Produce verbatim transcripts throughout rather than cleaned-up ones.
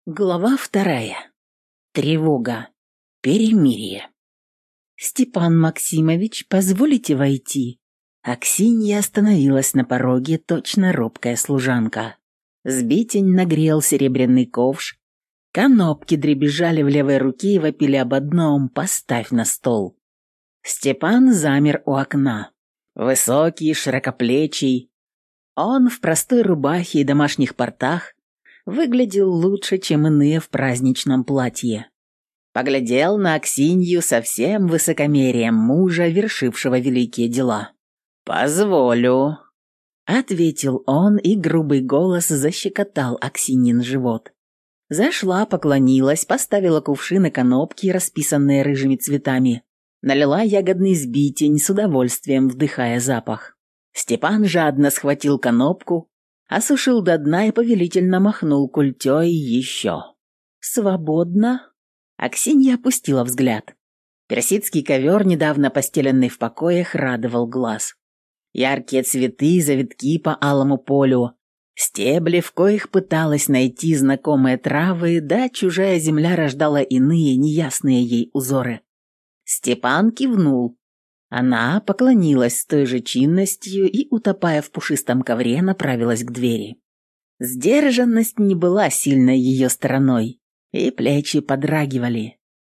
Глава вторая. Тревога. Перемирие. «Степан Максимович, позволите войти?» Аксинья остановилась на пороге, точно робкая служанка. Сбитень нагрел серебряный ковш, конопки дребезжали в левой руке и вопили об одном: «Поставь на стол». Степан замер у окна. Высокий, широкоплечий. Он в простой рубахе и домашних портах выглядел лучше, чем иные в праздничном платье. Поглядел на Аксинью со всем высокомерием мужа, вершившего великие дела. «Позволю», — ответил он, и грубый голос защекотал Аксиньин живот. Зашла, поклонилась, поставила кувшины конопки, расписанные рыжими цветами, налила ягодный сбитень, с удовольствием вдыхая запах. Степан жадно схватил конопку, осушил до дна и повелительно махнул культей еще. «Свободно?» Аксинья опустила взгляд. Персидский ковер, недавно постеленный в покоях, радовал глаз. Яркие цветы, завитки по алому полю, стебли, в коих пыталась найти знакомые травы, да чужая земля рождала иные, неясные ей узоры. Степан кивнул. Она поклонилась с той же чинностью и, утопая в пушистом ковре, направилась к двери. Сдержанность не была сильной ее стороной, и плечи подрагивали.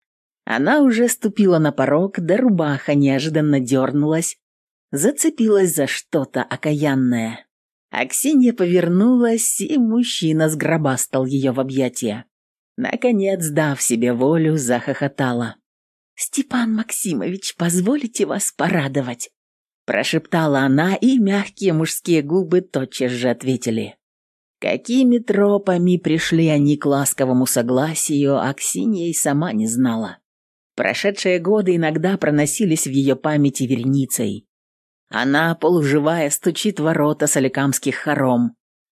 Она уже ступила на порог, да рубаха неожиданно дернулась, зацепилась за что-то окаянное. Аксинья повернулась, и мужчина сгробастал ее в объятия. Наконец, дав себе волю, захохотала. «Степан Максимович, позволите вас порадовать?» Прошептала она, и мягкие мужские губы тотчас же ответили. Какими тропами пришли они к ласковому согласию, Аксинья и сама не знала. Прошедшие годы иногда проносились в ее памяти верницей. Она, полуживая, стучит в ворота соликамских хором.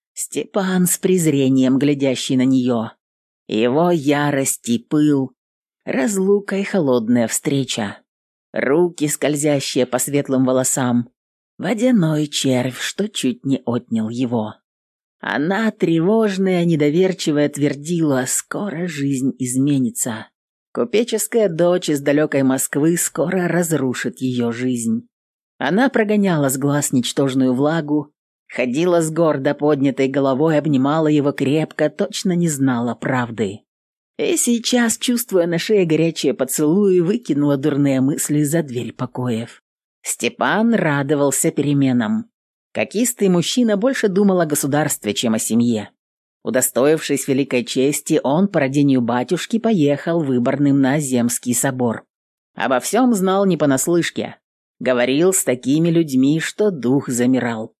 Степан с презрением глядящий на нее. Его ярость и пыл. Разлука и холодная встреча. Руки, скользящие по светлым волосам. Водяной червь, что чуть не отнял его. Она, тревожная, недоверчивая, твердила: скоро жизнь изменится. Купеческая дочь из далекой Москвы скоро разрушит ее жизнь. Она прогоняла с глаз ничтожную влагу, ходила с гордо поднятой головой, обнимала его крепко, точно не знала правды. И сейчас, чувствуя на шее горячие поцелуи, выкинула дурные мысли за дверь покоев. Степан радовался переменам. Как истый мужчина больше думал о государстве, чем о семье. Удостоившись великой чести, он по родению батюшки поехал выборным на Земский собор. Обо всем знал не понаслышке. Говорил с такими людьми, что дух замирал.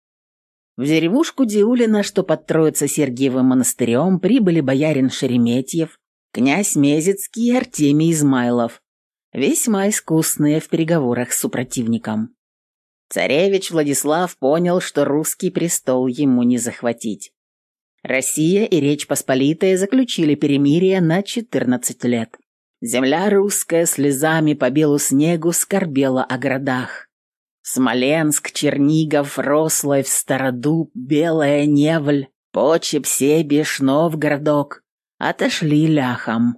В деревушку Диулино, что под Троице-Сергиевым монастырем, прибыли боярин Шереметьев, князь Мезецкий и Артемий Измайлов, весьма искусные в переговорах с супротивником. Царевич Владислав понял, что русский престол ему не захватить. Россия и Речь Посполитая заключили перемирие на четырнадцать лет. Земля русская слезами по белу снегу скорбела о городах. Смоленск, Чернигов, Рославль, Стародуб, Белая Невль, Почеп, Себеж, Новгородок отошли ляхом.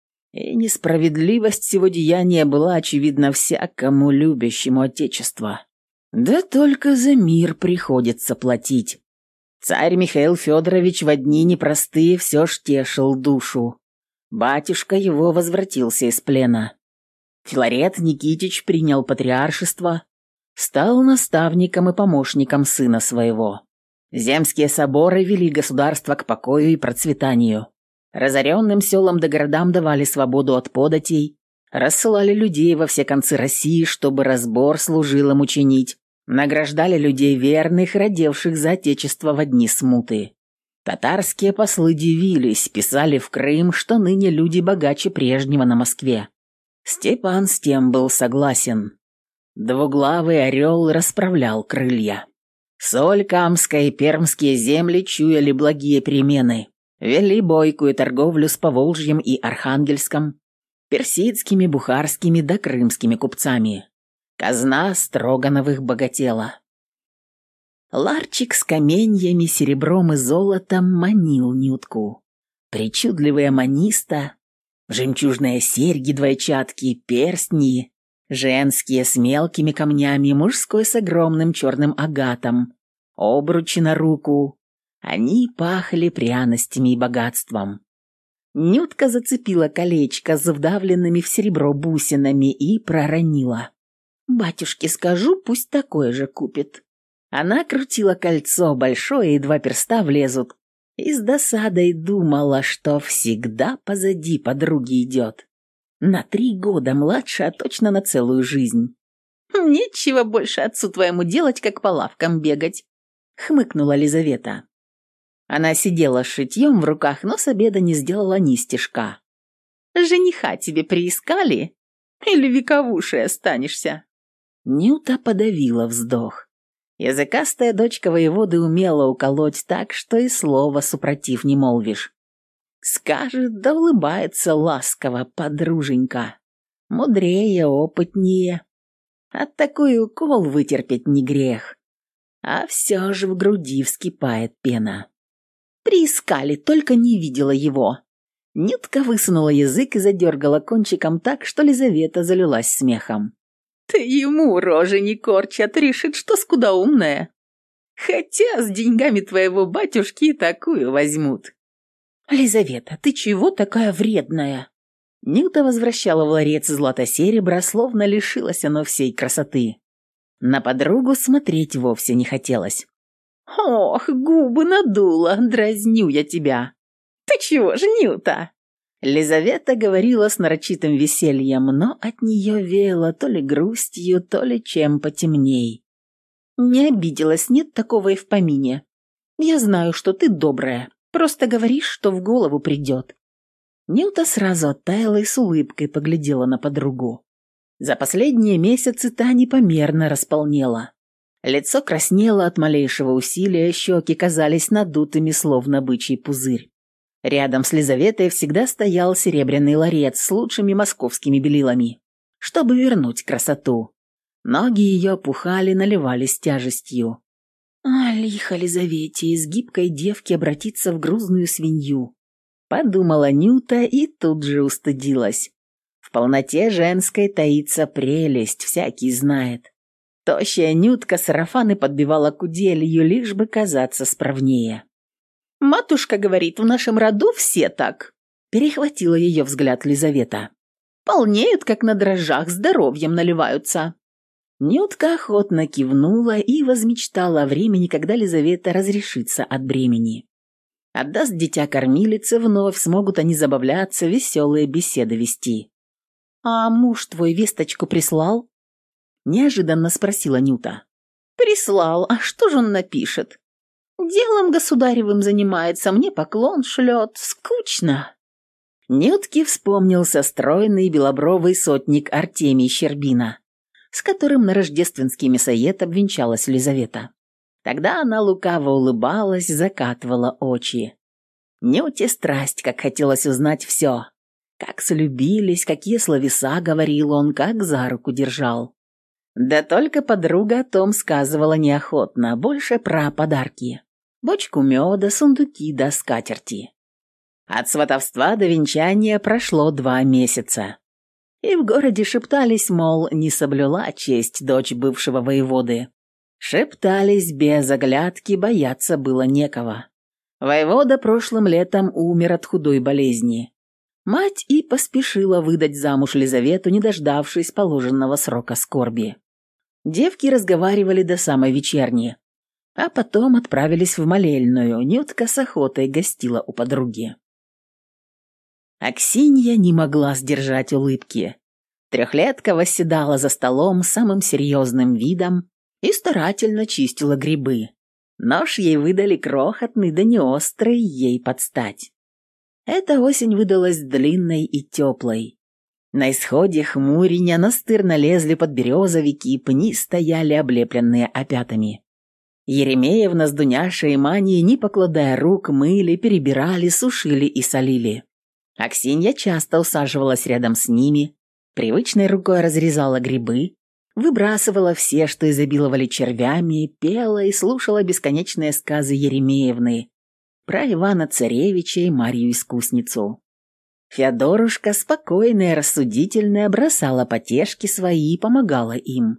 И несправедливость сего деяния была очевидна всякому любящему отечество. Да только за мир приходится платить. Царь Михаил Федорович в дни непростые все ж тешил душу. Батюшка его возвратился из плена. Филарет Никитич принял патриаршество, стал наставником и помощником сына своего. Земские соборы вели государство к покою и процветанию. Разоренным селам да городам давали свободу от податей, рассылали людей во все концы России, чтобы разбор служил им учинить, награждали людей верных, родивших за отечество во дни смуты. Татарские послы дивились, писали в Крым, что ныне люди богаче прежнего на Москве. Степан с тем был согласен. Двуглавый орел расправлял крылья. Соль-Камская и Пермские земли чуяли благие перемены. Вели бойкую торговлю с Поволжьем и Архангельском, персидскими, бухарскими да крымскими купцами. Казна Строгановых богатела. Ларчик с каменьями, серебром и золотом манил Нютку. Причудливые маниста, жемчужные серьги-двойчатки, перстни, женские с мелкими камнями, мужской с огромным черным агатом, обручи на руку. Они пахли пряностями и богатством. Нютка зацепила колечко с вдавленными в серебро бусинами и проронила. «Батюшке скажу, пусть такое же купит». Она крутила кольцо большое, и два перста влезут, и с досадой думала, что всегда позади подруги идет. На три года младше, а точно на целую жизнь. «Нечего больше отцу твоему делать, как по лавкам бегать», — хмыкнула Лизавета. Она сидела с шитьем в руках, но с обеда не сделала ни стежка. «Жениха тебе приискали? Или вековушей останешься?» Нюта подавила вздох. Языкастая дочка воеводы умела уколоть так, что и слова супротив не молвишь. Скажет, да улыбается ласково, подруженька. Мудрее, опытнее. От такой укол вытерпеть не грех. А все же в груди вскипает пена. Приискали, только не видела его. Нютка высунула язык и задергала кончиком так, что Лизавета залилась смехом. «Ты ему рожи не корчат, решит, что скудоумная. Хотя с деньгами твоего батюшки такую возьмут». «Лизавета, ты чего такая вредная?» Нюта возвращала в ларец злато-серебра, словно лишилась оно всей красоты. На подругу смотреть вовсе не хотелось. «Ох, губы надула, дразню я тебя!» «Ты чего ж, Нюта?» Лизавета говорила с нарочитым весельем, но от нее веяло то ли грустью, то ли чем потемней. «Не обиделась, нет такого и в помине. Я знаю, что ты добрая, просто говоришь, что в голову придет». Нюта сразу оттаяла и с улыбкой поглядела на подругу. За последние месяцы та непомерно располнела. Лицо краснело от малейшего усилия, щеки казались надутыми, словно бычий пузырь. Рядом с Лизаветой всегда стоял серебряный ларец с лучшими московскими белилами, чтобы вернуть красоту. Ноги ее опухали, наливались тяжестью. А лихо Лизавете из гибкой девки обратиться в грузную свинью. Подумала Нюта и тут же устыдилась. В полноте женской таится прелесть, всякий знает. Тощая Нютка сарафаны подбивала куделью, лишь бы казаться справнее. «Матушка говорит, в нашем роду все так», – перехватила ее взгляд Лизавета. «Полнеют, как на дрожжах, здоровьем наливаются». Нютка охотно кивнула и возмечтала о времени, когда Лизавета разрешится от бремени. Отдаст дитя кормилице, вновь смогут они забавляться, веселые беседы вести. «А муж твой весточку прислал?» – неожиданно спросила Нюта. «Прислал, а что же он напишет? Делом государевым занимается, мне поклон шлет. Скучно». Нютке вспомнился стройный белобровый сотник Артемий Щербина, с которым на рождественский мясоед обвенчалась Лизавета. Тогда она лукаво улыбалась, закатывала очи. Нюте страсть, как хотелось узнать все. Как слюбились, какие словеса говорил он, как за руку держал. Да только подруга о том сказывала неохотно, больше про подарки. Бочку меда, сундуки да скатерти. От сватовства до венчания прошло два месяца. И в городе шептались, мол, не соблюла честь дочь бывшего воеводы. Шептались без оглядки, бояться было некого. Воевода прошлым летом умер от худой болезни. Мать и поспешила выдать замуж Лизавету, не дождавшись положенного срока скорби. Девки разговаривали до самой вечерни, а потом отправились в молельную. Нютка с охотой гостила у подруги. Аксинья не могла сдержать улыбки. Трехлетка восседала за столом самым серьезным видом и старательно чистила грибы. Нож ей выдали крохотный, да не острый, ей подстать. Эта осень выдалась длинной и теплой. На исходе хмуреня настырно лезли под березовики, пни стояли облепленные опятами. Еремеевна с Дуняшей и Маней, не покладая рук, мыли, перебирали, сушили и солили. Аксинья часто усаживалась рядом с ними, привычной рукой разрезала грибы, выбрасывала все, что изобиловали червями, пела и слушала бесконечные сказы Еремеевны, про Ивана-Царевича и Марью-искусницу. Феодорушка, спокойная и рассудительная, бросала потешки свои и помогала им.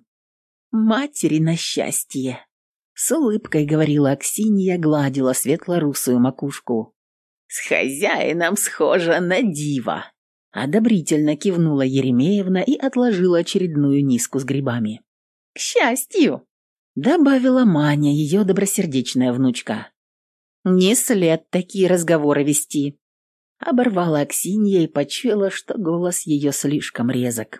«Матери на счастье!» — с улыбкой говорила Аксинья, гладила светло-русую макушку. «С хозяином схожа на диво!» — одобрительно кивнула Еремеевна и отложила очередную миску с грибами. «К счастью!» — добавила Маня, ее добросердечная внучка. «Не след такие разговоры вести!» — оборвала Аксинья и почуяла, что голос ее слишком резок.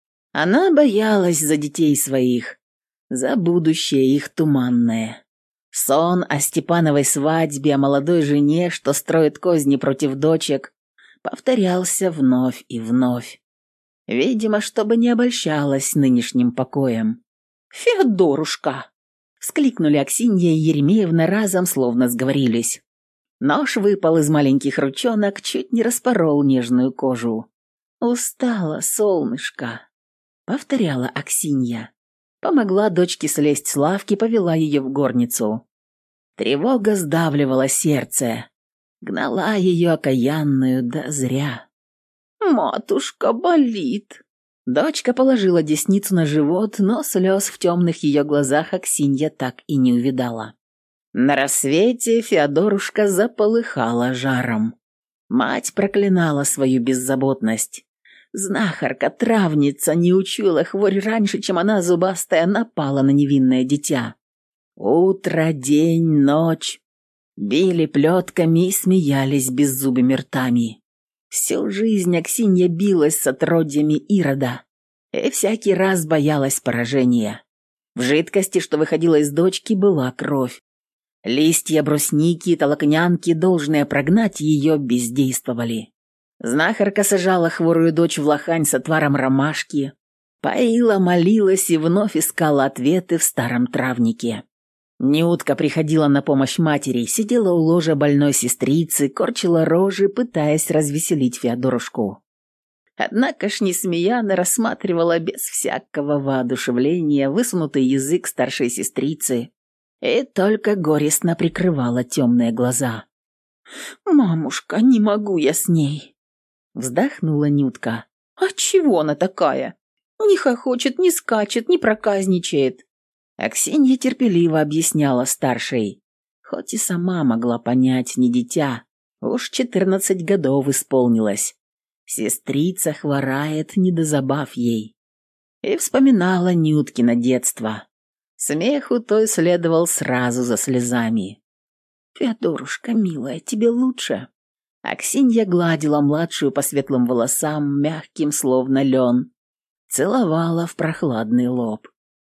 Она боялась за детей своих, за будущее их туманное. Сон о Степановой свадьбе, о молодой жене, что строит козни против дочек, повторялся вновь и вновь. Видимо, чтобы не обольщалась нынешним покоем. «Феодорушка!» — вскликнули Аксинья и Еремеевна разом, словно сговорились. Нож выпал из маленьких ручонок, чуть не распорол нежную кожу. «Устала, солнышко!» — повторяла Аксинья. Помогла дочке слезть с лавки, повела ее в горницу. Тревога сдавливала сердце, гнала ее окаянную, да зря. «Матушка, болит!» Дочка положила десницу на живот, но слез в темных ее глазах Аксинья так и не увидала. На рассвете Феодорушка заполыхала жаром. Мать проклинала свою беззаботность. Знахарка, травница, не учуяла хворь раньше, чем она, зубастая, напала на невинное дитя. Утро, день, ночь. Били плетками и смеялись беззубыми ртами. Всю жизнь Аксинья билась с отродьями Ирода и всякий раз боялась поражения. В жидкости, что выходила из дочки, была кровь. Листья брусники и толокнянки, должное прогнать ее, бездействовали. Знахарка сажала хворую дочь в лохань с отваром ромашки, поила, молилась и вновь искала ответы в старом травнике. Нютка приходила на помощь матери, сидела у ложа больной сестрицы, корчила рожи, пытаясь развеселить Феодорушку. Однако ж Несмеяна рассматривала без всякого воодушевления высунутый язык старшей сестрицы и только горестно прикрывала темные глаза. «Мамушка, не могу я с ней!» Вздохнула Нютка. «А чего она такая? Не хохочет, не скачет, не проказничает». Аксинья терпеливо объясняла старшей, хоть и сама могла понять, не дитя, уж четырнадцать годов исполнилось. Сестрица хворает, не до забав ей. И вспоминала Нюткино детство. Смеху той следовал сразу за слезами. «Феодорушка, милая, тебе лучше?» Аксинья гладила младшую по светлым волосам, мягким, словно лен, целовала в прохладный лоб.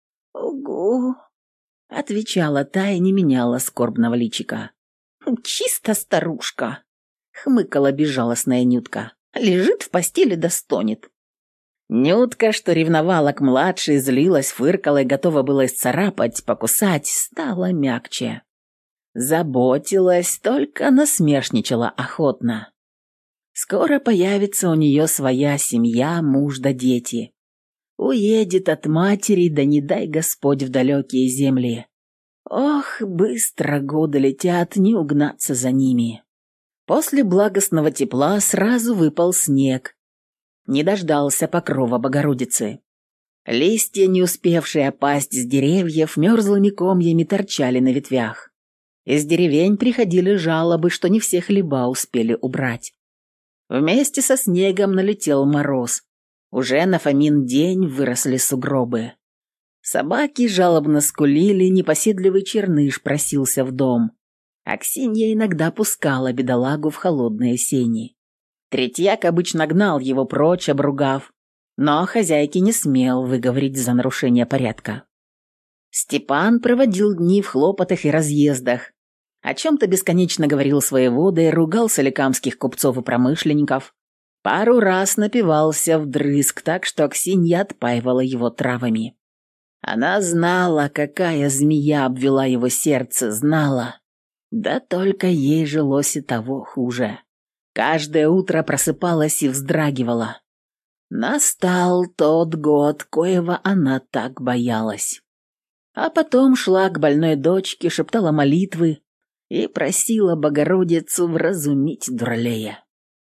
«Угу», — отвечала та и не меняла скорбного личика. «Чисто старушка», — хмыкала безжалостная Нютка. «Лежит в постели да стонет». Нютка, что ревновала к младшей, злилась, фыркала и готова была исцарапать, покусать, стала мягче. Заботилась, только насмешничала охотно. Скоро появится у нее своя семья, муж да дети. Уедет от матери, да не дай Господь в далекие земли. Ох, быстро годы летят, не угнаться за ними. После благостного тепла сразу выпал снег. Не дождался покрова Богородицы. Листья, не успевшие опасть с деревьев, мерзлыми комьями торчали на ветвях. Из деревень приходили жалобы, что не все хлеба успели убрать. Вместе со снегом налетел мороз. Уже на Фомин день выросли сугробы. Собаки жалобно скулили, непоседливый черныш просился в дом. Аксинья иногда пускала бедолагу в холодные сени. Третьяк обычно гнал его прочь, обругав, но хозяйке не смел выговорить за нарушение порядка. Степан проводил дни в хлопотах и разъездах, о чем-то бесконечно говорил с воеводой, ругал соликамских купцов и промышленников, пару раз напивался вдрызг так, что Аксинья отпаивала его травами. Она знала, какая змея обвела его сердце, знала. Да только ей жилось и того хуже. Каждое утро просыпалась и вздрагивала. Настал тот год, коего она так боялась. А потом шла к больной дочке, шептала молитвы, и просила Богородицу вразумить дуралея.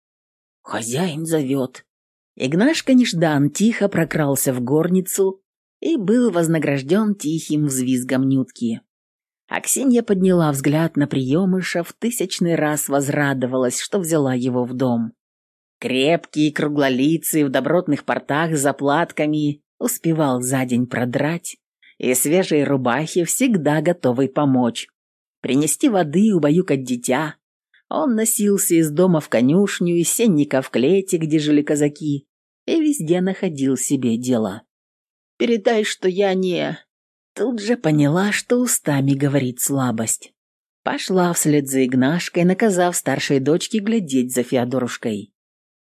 «Хозяин зовет». Игнашка Неждан тихо прокрался в горницу и был вознагражден тихим взвизгом Нютки. Аксинья подняла взгляд на приемыша, в тысячный раз возрадовалась, что взяла его в дом. Крепкий, круглолицый, в добротных портах с заплатками, успевал за день продрать, и свежей рубахе всегда готовый помочь. Принести воды, убаюкать дитя. Он носился из дома в конюшню, из сенника в клете, где жили казаки, и везде находил себе дело. «Передай, что я не...» Тут же поняла, что устами говорит слабость. Пошла вслед за Игнашкой, наказав старшей дочке глядеть за Феодорушкой.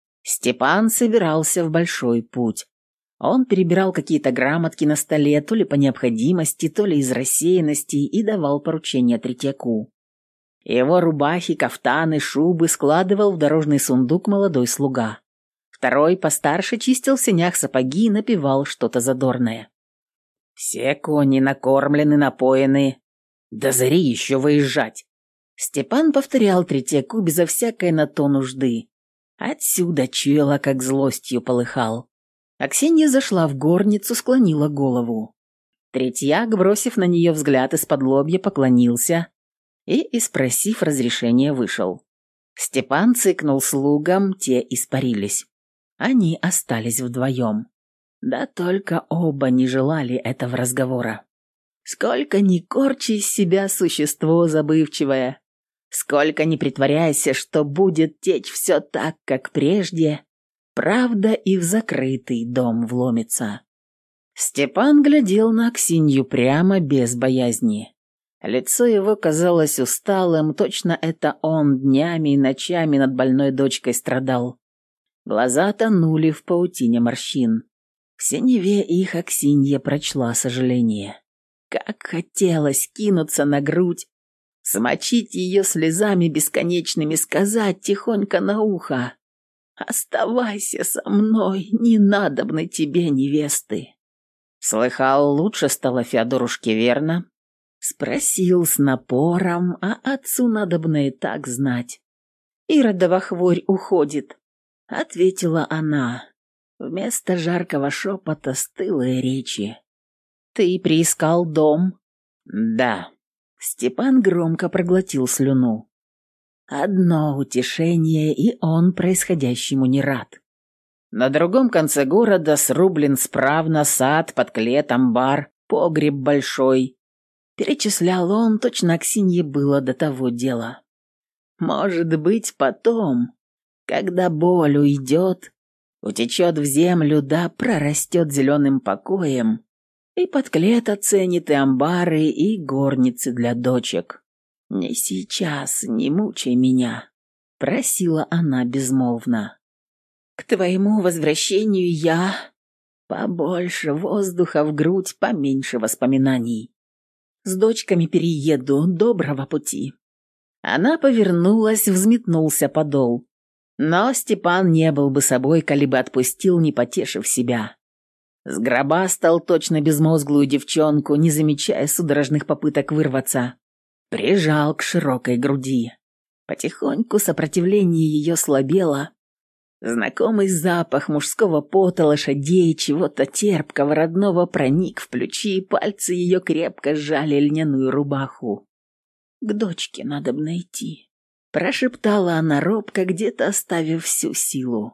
Степан собирался в большой путь. Он перебирал какие-то грамотки на столе, то ли по необходимости, то ли из рассеянности, и давал поручения Третьяку. Его рубахи, кафтаны, шубы складывал в дорожный сундук молодой слуга. Второй, постарше, чистил в сенях сапоги и напевал что-то задорное. «Все кони накормлены, напоены. До зари еще выезжать!» Степан повторял Третьяку безо всякой на то нужды. Отсюда чуяла, как злостью полыхал. Аксинья зашла в горницу, склонила голову. Третьяк, бросив на нее взгляд из-под лобья, поклонился и, испросив разрешения, вышел. Степан цыкнул слугам, те испарились. Они остались вдвоем. Да только оба не желали этого разговора. Сколько ни корчи из себя существо забывчивое, сколько ни притворяйся, что будет течь все так, как прежде, правда и в закрытый дом вломится. Степан глядел на Аксинью прямо без боязни. Лицо его казалось усталым, точно это он днями и ночами над больной дочкой страдал. Глаза тонули в паутине морщин. В синеве их Аксинья прочла сожаление. Как хотелось кинуться на грудь, смочить ее слезами бесконечными, сказать тихонько на ухо: «Оставайся со мной, не надобны тебе невесты». Слыхал, лучше стало Феодорушке, верно? Спросил с напором, а отцу надобно и так знать. «Иродова хворь уходит», — ответила она. Вместо жаркого шепота стылые речи. «Ты приискал дом?» «Да». Степан громко проглотил слюну. Одно утешение, и он происходящему не рад. На другом конце города срублен справно сад, подклет, амбар, погреб большой. Перечислял он, точно Аксинье было до того дела. Может быть, потом, когда боль уйдет, утечет в землю, да прорастет зеленым покоем, и подклет оценит, и амбары, и горницы для дочек. «Не сейчас, не мучай меня», — просила она безмолвно. «К твоему возвращению я...» Побольше воздуха в грудь, поменьше воспоминаний. С дочками перееду, доброго пути. Она повернулась, взметнулся подол. Но Степан не был бы собой, коли бы отпустил, не потешив себя. Сгробастал точно безмозглую девчонку, не замечая судорожных попыток вырваться. Прижал к широкой груди. Потихоньку сопротивление ее слабело. Знакомый запах мужского пота, лошадей, чего-то терпкого, родного проник в плечи, и пальцы ее крепко сжали льняную рубаху. «К дочке надо б найти», — прошептала она робко, где-то оставив всю силу.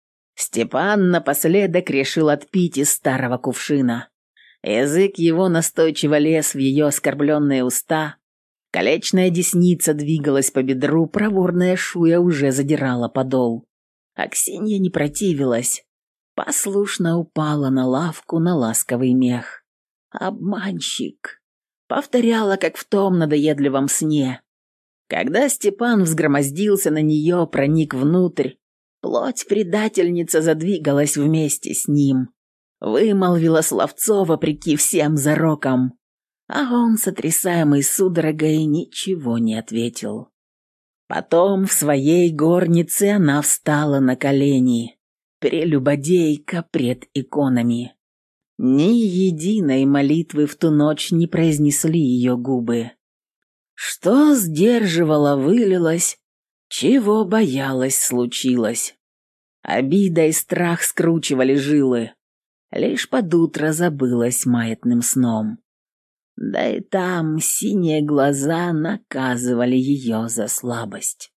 Степан напоследок решил отпить из старого кувшина. Язык его настойчиво лез в ее оскорбленные уста. Колечная десница двигалась по бедру, проворная шуя уже задирала подол. Аксинья не противилась, послушно упала на лавку на ласковый мех. «Обманщик!» — повторяла, как в том надоедливом сне. Когда Степан взгромоздился на нее, проник внутрь, плоть предательница задвигалась вместе с ним, вымолвила словцо вопреки всем зарокам, а он, сотрясаемый судорогой, ничего не ответил. Потом в своей горнице она встала на колени, прелюбодейка пред иконами. Ни единой молитвы в ту ночь не произнесли ее губы. Что сдерживало, вылилось, чего боялась, случилось. Обида и страх скручивали жилы. Лишь под утро забылась маятным сном. Да и там синие глаза наказывали ее за слабость.